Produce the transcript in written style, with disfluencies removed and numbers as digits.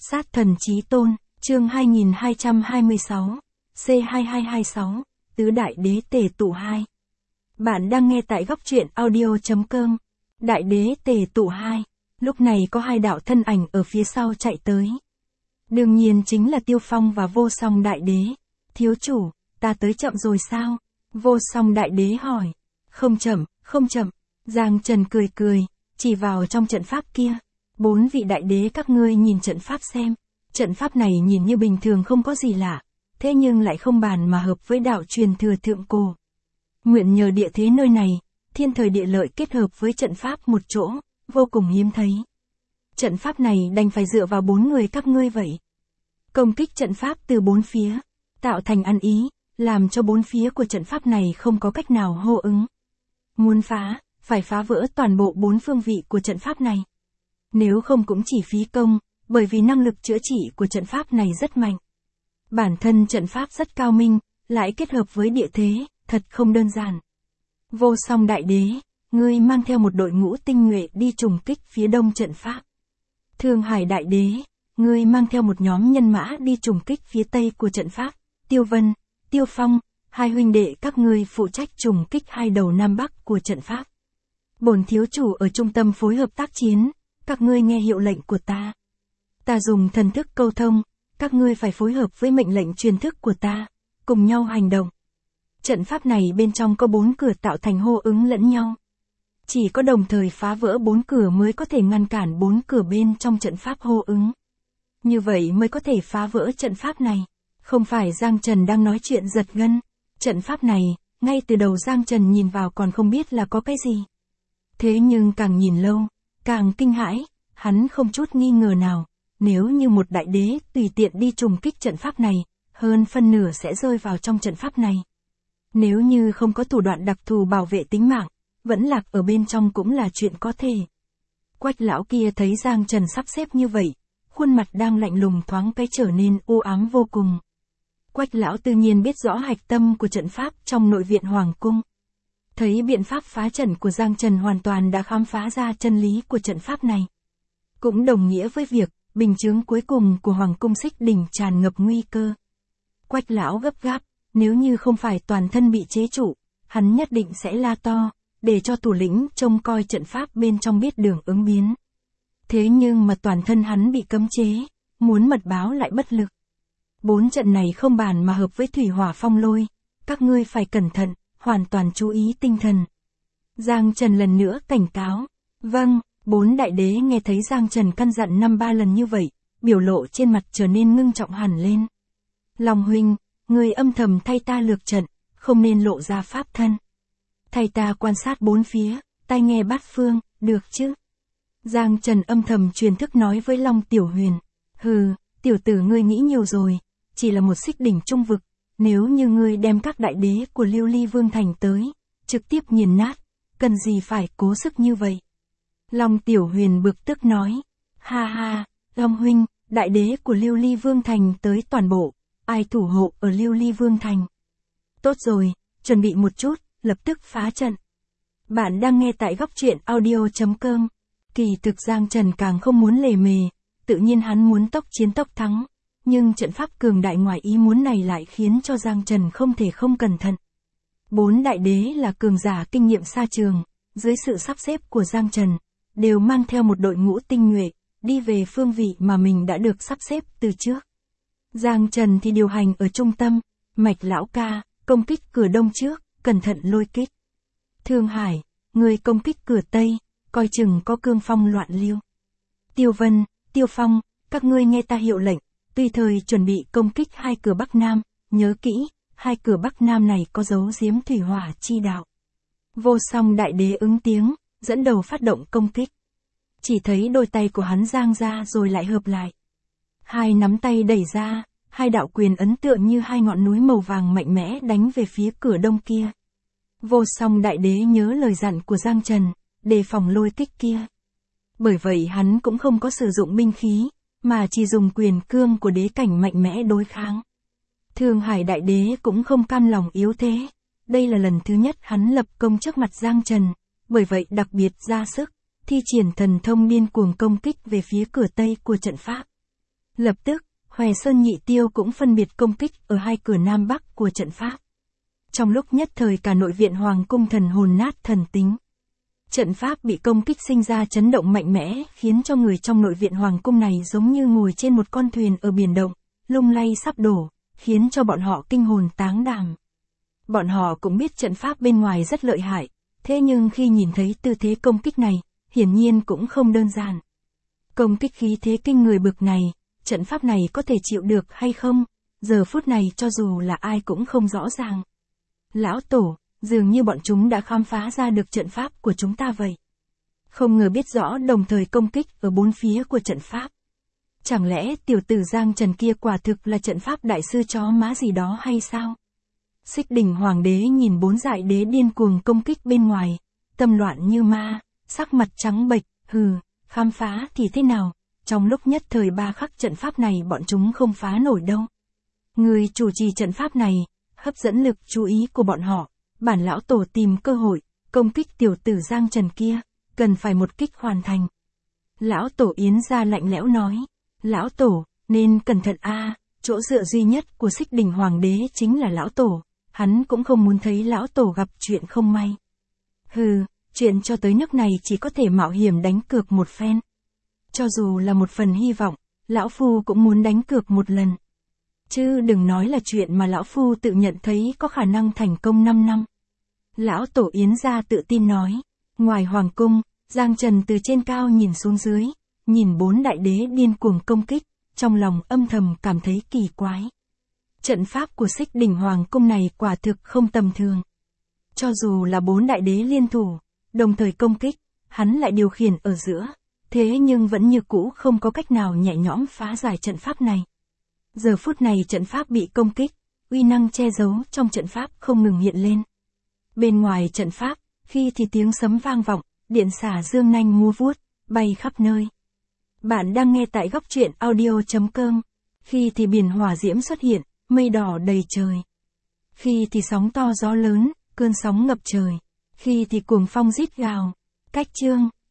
Sát thần chí tôn, chương 2226, C2226, Tứ Đại Đế Tề Tụ 2. Bạn đang nghe tại góc truyện audio.com. Đại Đế Tề Tụ 2, lúc này có hai đạo thân ảnh ở phía sau chạy tới. Đương nhiên chính là Tiêu Phong và Vô Song Đại Đế. Thiếu chủ, ta tới chậm rồi sao? Vô Song Đại Đế hỏi. Không chậm, không chậm. Giang Trần cười cười, chỉ vào trong trận pháp kia. 4 vị đại đế các ngươi nhìn trận pháp xem. Trận pháp này nhìn như bình thường không có gì lạ, thế nhưng lại không bàn mà hợp với đạo truyền thừa thượng cổ. Nguyện nhờ địa thế nơi này, thiên thời địa lợi kết hợp với trận pháp một chỗ, vô cùng hiếm thấy. Trận pháp này đành phải dựa vào 4 người các ngươi vậy. Công kích trận pháp từ 4 phía, tạo thành ăn ý, làm cho 4 phía của trận pháp này không có cách nào hô ứng. Muốn phá, phải phá vỡ toàn bộ 4 phương vị của trận pháp này. Nếu không cũng chỉ phí công, bởi vì năng lực chữa trị của trận pháp này rất mạnh. Bản thân trận pháp rất cao minh, lại kết hợp với địa thế, thật không đơn giản. Vô Song Đại Đế, ngươi mang theo một đội ngũ tinh nhuệ đi trùng kích phía đông trận pháp. Thương Hải Đại Đế, ngươi mang theo một nhóm nhân mã đi trùng kích phía tây của trận pháp. Tiêu Vân, Tiêu Phong, hai huynh đệ các ngươi phụ trách trùng kích hai đầu nam bắc của trận pháp. Bổn thiếu chủ ở trung tâm phối hợp tác chiến, các ngươi nghe hiệu lệnh của ta. Ta dùng thần thức câu thông, các ngươi phải phối hợp với mệnh lệnh truyền thức của ta, cùng nhau hành động. Trận pháp này bên trong có 4 cửa tạo thành hô ứng lẫn nhau. Chỉ có đồng thời phá vỡ 4 cửa mới có thể ngăn cản 4 cửa bên trong trận pháp hô ứng. Như vậy mới có thể phá vỡ trận pháp này. Không phải Giang Trần đang nói chuyện giật gân. Trận pháp này, ngay từ đầu Giang Trần nhìn vào còn không biết là có cái gì. Thế nhưng càng nhìn lâu, càng kinh hãi, hắn không chút nghi ngờ nào, nếu như một đại đế tùy tiện đi trùng kích trận pháp này, hơn phân nửa sẽ rơi vào trong trận pháp này. Nếu như không có thủ đoạn đặc thù bảo vệ tính mạng, vẫn lạc ở bên trong cũng là chuyện có thể. Quách lão kia thấy Giang Trần sắp xếp như vậy, khuôn mặt đang lạnh lùng thoáng cái trở nên u ám vô cùng. Quách lão tự nhiên biết rõ hạch tâm của trận pháp trong nội viện Hoàng cung. Thấy biện pháp phá trận của Giang Trần hoàn toàn đã khám phá ra chân lý của trận pháp này. Cũng đồng nghĩa với việc, bình chướng cuối cùng của Hoàng cung Xích Đỉnh tràn ngập nguy cơ. Quách lão gấp gáp, nếu như không phải toàn thân bị chế trụ, hắn nhất định sẽ la to, để cho thủ lĩnh trông coi trận pháp bên trong biết đường ứng biến. Thế nhưng mà toàn thân hắn bị cấm chế, muốn mật báo lại bất lực. 4 trận này không bàn mà hợp với thủy hỏa phong lôi, các ngươi phải cẩn thận, hoàn toàn chú ý tinh thần. Giang Trần lần nữa cảnh cáo. Vâng, 4 đại đế nghe thấy Giang Trần căn dặn 5-3 lần như vậy, biểu lộ trên mặt trở nên ngưng trọng hẳn lên. Long huynh, người âm thầm thay ta lược trận, không nên lộ ra pháp thân. Thay ta quan sát 4 phía, tai nghe bát phương, được chứ? Giang Trần âm thầm truyền thức nói với Long Tiểu Huyền. Hừ, tiểu tử ngươi nghĩ nhiều rồi, chỉ là một xích đỉnh trung vực. Nếu như ngươi đem các đại đế của Lưu Ly Vương Thành tới, trực tiếp nghiền nát, cần gì phải cố sức như vậy? Long Tiểu Huyền bực tức nói. Ha ha, Long huynh, đại đế của Lưu Ly Vương Thành tới toàn bộ, ai thủ hộ ở Lưu Ly Vương Thành? Tốt rồi, chuẩn bị một chút, lập tức phá trận. Bạn đang nghe tại góc truyện audio.com. Kỳ thực Giang Trần càng không muốn lề mề, tự nhiên hắn muốn tốc chiến tốc thắng. Nhưng trận pháp cường đại ngoài ý muốn này lại khiến cho Giang Trần không thể không cẩn thận. 4 đại đế là cường giả kinh nghiệm xa trường, dưới sự sắp xếp của Giang Trần, đều mang theo một đội ngũ tinh nhuệ, đi về phương vị mà mình đã được sắp xếp từ trước. Giang Trần thì điều hành ở trung tâm, Mạch lão ca, công kích cửa đông trước, cẩn thận lôi kích. Thương Hải, người công kích cửa tây, coi chừng có cương phong loạn lưu. Tiêu Vân, Tiêu Phong, các ngươi nghe ta hiệu lệnh. Tùy thời chuẩn bị công kích hai cửa Bắc Nam, nhớ kỹ, hai cửa Bắc Nam này có dấu giếm thủy hỏa chi đạo. Vô Song Đại Đế ứng tiếng, dẫn đầu phát động công kích. Chỉ thấy đôi tay của hắn giang ra rồi lại hợp lại. Hai nắm tay đẩy ra, hai đạo quyền ấn tượng như hai ngọn núi màu vàng mạnh mẽ đánh về phía cửa đông kia. Vô Song Đại Đế nhớ lời dặn của Giang Trần, đề phòng lôi kích kia. Bởi vậy hắn cũng không có sử dụng binh khí, mà chỉ dùng quyền cương của đế cảnh mạnh mẽ đối kháng. Thương Hải Đại Đế cũng không cam lòng yếu thế. Đây là lần thứ nhất hắn lập công trước mặt Giang Trần, bởi vậy đặc biệt ra sức, thi triển thần thông điên cuồng công kích về phía cửa tây của trận pháp. Lập tức, Hoè Sơn Nhị Tiêu cũng phân biệt công kích ở hai cửa Nam Bắc của trận pháp. Trong lúc nhất thời cả nội viện Hoàng cung thần hồn nát thần tính. Trận pháp bị công kích sinh ra chấn động mạnh mẽ, khiến cho người trong nội viện Hoàng cung này giống như ngồi trên một con thuyền ở biển động, lung lay sắp đổ, khiến cho bọn họ kinh hồn táng đảm. Bọn họ cũng biết trận pháp bên ngoài rất lợi hại, thế nhưng khi nhìn thấy tư thế công kích này, hiển nhiên cũng không đơn giản. Công kích khí thế kinh người bực này, trận pháp này có thể chịu được hay không, giờ phút này cho dù là ai cũng không rõ ràng. Lão Tổ, dường như bọn chúng đã khám phá ra được trận pháp của chúng ta vậy. Không ngờ biết rõ đồng thời công kích ở bốn phía của trận pháp. Chẳng lẽ tiểu tử Giang Trần kia quả thực là trận pháp đại sư chó má gì đó hay sao? Xích Đỉnh Hoàng đế nhìn bốn dại đế điên cuồng công kích bên ngoài, tâm loạn như ma, sắc mặt trắng bệch, khám phá thì thế nào, trong lúc nhất thời 3 khắc trận pháp này bọn chúng không phá nổi đâu. Người chủ trì trận pháp này, hấp dẫn lực chú ý của bọn họ, bản lão tổ tìm cơ hội, công kích tiểu tử Giang Trần kia, cần phải một kích hoàn thành. Lão tổ Yến Gia lạnh lẽo nói, lão tổ, nên cẩn thận chỗ dựa duy nhất của Xích Đỉnh Hoàng đế chính là lão tổ, hắn cũng không muốn thấy lão tổ gặp chuyện không may. Chuyện cho tới nước này chỉ có thể mạo hiểm đánh cược một phen. Cho dù là một phần hy vọng, lão phu cũng muốn đánh cược một lần. Chứ đừng nói là chuyện mà lão phu tự nhận thấy có khả năng thành công 5 năm. Lão tổ Yến Gia tự tin nói, ngoài hoàng cung, Giang Trần từ trên cao nhìn xuống dưới, nhìn 4 đại đế điên cuồng công kích, trong lòng âm thầm cảm thấy kỳ quái. Trận pháp của Xích Đỉnh Hoàng cung này quả thực không tầm thường. Cho dù là 4 đại đế liên thủ, đồng thời công kích, hắn lại điều khiển ở giữa, thế nhưng vẫn như cũ không có cách nào nhẹ nhõm phá giải trận pháp này. Giờ phút này trận pháp bị công kích, uy năng che giấu trong trận pháp không ngừng hiện lên. Bên ngoài trận pháp, khi thì tiếng sấm vang vọng, điện xả dương nanh múa vuốt, bay khắp nơi. Bạn đang nghe tại góc truyện audio.com. Khi thì biển hỏa diễm xuất hiện, mây đỏ đầy trời. Khi thì sóng to gió lớn, cơn sóng ngập trời. Khi thì cuồng phong rít gào. Cách chương